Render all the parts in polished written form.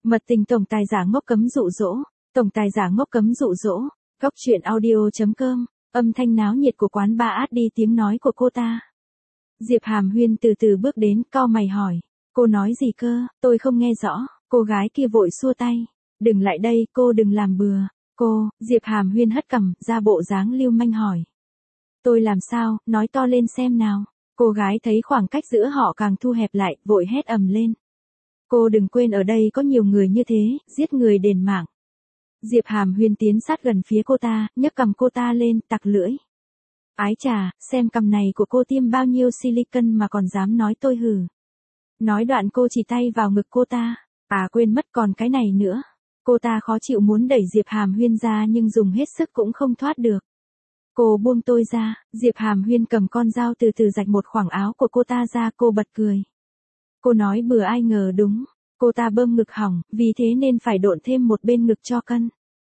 Mật tình tổng tài giả ngốc cấm dụ dỗ, tổng tài giả ngốc cấm dụ dỗ, góc truyện audio.com, âm thanh náo nhiệt của quán bar át đi tiếng nói của cô ta. Diệp Hàm Huyên từ từ bước đến, cau mày hỏi, cô nói gì cơ, tôi không nghe rõ, cô gái kia vội xua tay, đừng lại đây, cô đừng làm bừa, cô, Diệp Hàm Huyên hất cằm, ra bộ dáng lưu manh hỏi. Tôi làm sao, nói to lên xem nào, cô gái thấy khoảng cách giữa họ càng thu hẹp lại, vội hét ầm lên. Cô đừng quên ở đây có nhiều người như thế, giết người đền mạng. Diệp Hàm Huyên tiến sát gần phía cô ta, nhấc cằm cô ta lên, tặc lưỡi. Ái chà, xem cằm này của cô tiêm bao nhiêu silicon mà còn dám nói tôi hừ. Nói đoạn cô chỉ tay vào ngực cô ta. À quên mất còn cái này nữa. Cô ta khó chịu muốn đẩy Diệp Hàm Huyên ra nhưng dùng hết sức cũng không thoát được. Cô buông tôi ra, Diệp Hàm Huyên cầm con dao từ từ rạch một khoảng áo của cô ta ra, cô bật cười. Cô nói bừa ai ngờ đúng. Cô ta bơm ngực hỏng, vì thế nên phải độn thêm một bên ngực cho cân.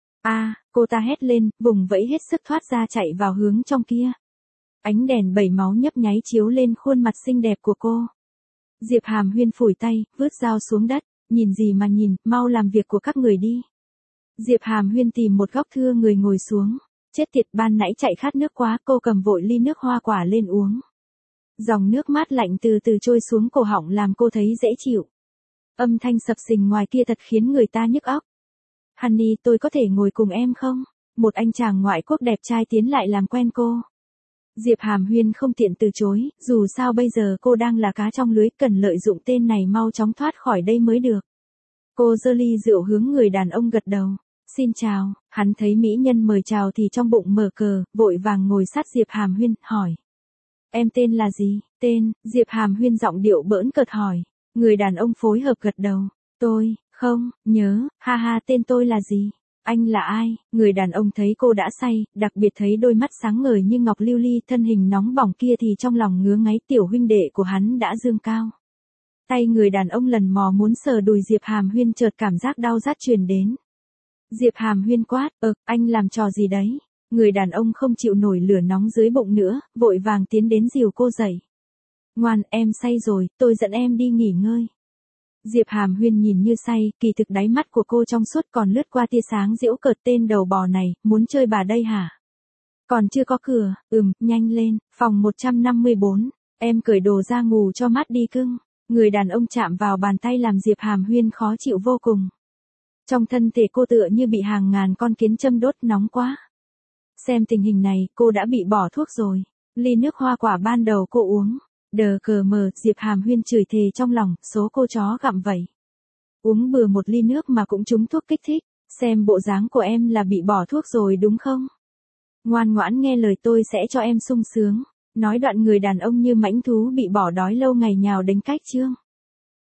Cô ta hét lên, vùng vẫy hết sức thoát ra chạy vào hướng trong kia. Ánh đèn bảy máu nhấp nháy chiếu lên khuôn mặt xinh đẹp của cô. Diệp Hàm Huyên phủi tay, vứt dao xuống đất, nhìn gì mà nhìn, mau làm việc của các người đi. Diệp Hàm Huyên tìm một góc thưa người ngồi xuống. Chết tiệt, ban nãy chạy khát nước quá, cô cầm vội ly nước hoa quả lên uống. Dòng nước mát lạnh từ từ trôi xuống cổ họng làm cô thấy dễ chịu. Âm thanh sập sình ngoài kia thật khiến người ta nhức óc. Honey, tôi có thể ngồi cùng em không? Một anh chàng ngoại quốc đẹp trai tiến lại làm quen cô. Diệp Hàm Huyên không tiện từ chối, dù sao bây giờ cô đang là cá trong lưới, cần lợi dụng tên này mau chóng thoát khỏi đây mới được. Cô giơ ly rượu hướng người đàn ông gật đầu. Xin chào, hắn thấy mỹ nhân mời chào thì trong bụng mở cờ, vội vàng ngồi sát Diệp Hàm Huyên, hỏi. Em tên là gì? Tên, Diệp Hàm Huyên giọng điệu bỡn cợt hỏi. Người đàn ông phối hợp gật đầu. Tôi, không, nhớ, ha ha, tên tôi là gì? Anh là ai? Người đàn ông thấy cô đã say, đặc biệt thấy đôi mắt sáng ngời như ngọc lưu ly, thân hình nóng bỏng kia thì trong lòng ngứa ngáy, tiểu huynh đệ của hắn đã dương cao. Tay người đàn ông lần mò muốn sờ đùi Diệp Hàm Huyên, chợt cảm giác đau rát truyền đến. Diệp Hàm Huyên quát, anh làm trò gì đấy? Người đàn ông không chịu nổi lửa nóng dưới bụng nữa, vội vàng tiến đến dìu cô dậy. Ngoan, em say rồi, tôi dẫn em đi nghỉ ngơi. Diệp Hàm Huyên nhìn như say, kỳ thực đáy mắt của cô trong suốt còn lướt qua tia sáng giễu cợt, tên đầu bò này, muốn chơi bà đây hả? Còn chưa có cửa, nhanh lên, phòng 154, em cởi đồ ra ngủ cho mát đi cưng. Người đàn ông chạm vào bàn tay làm Diệp Hàm Huyên khó chịu vô cùng. Trong thân thể cô tựa như bị hàng ngàn con kiến châm đốt, nóng quá. Xem tình hình này, cô đã bị bỏ thuốc rồi. Ly nước hoa quả ban đầu cô uống. Đờ cờ mờ, Diệp Hàm Huyên chửi thề trong lòng, số cô chó gặm vậy. Uống bừa một ly nước mà cũng trúng thuốc kích thích, xem bộ dáng của em là bị bỏ thuốc rồi đúng không? Ngoan ngoãn nghe lời tôi sẽ cho em sung sướng. Nói đoạn người đàn ông như mãnh thú bị bỏ đói lâu ngày nhào đánh cách chương.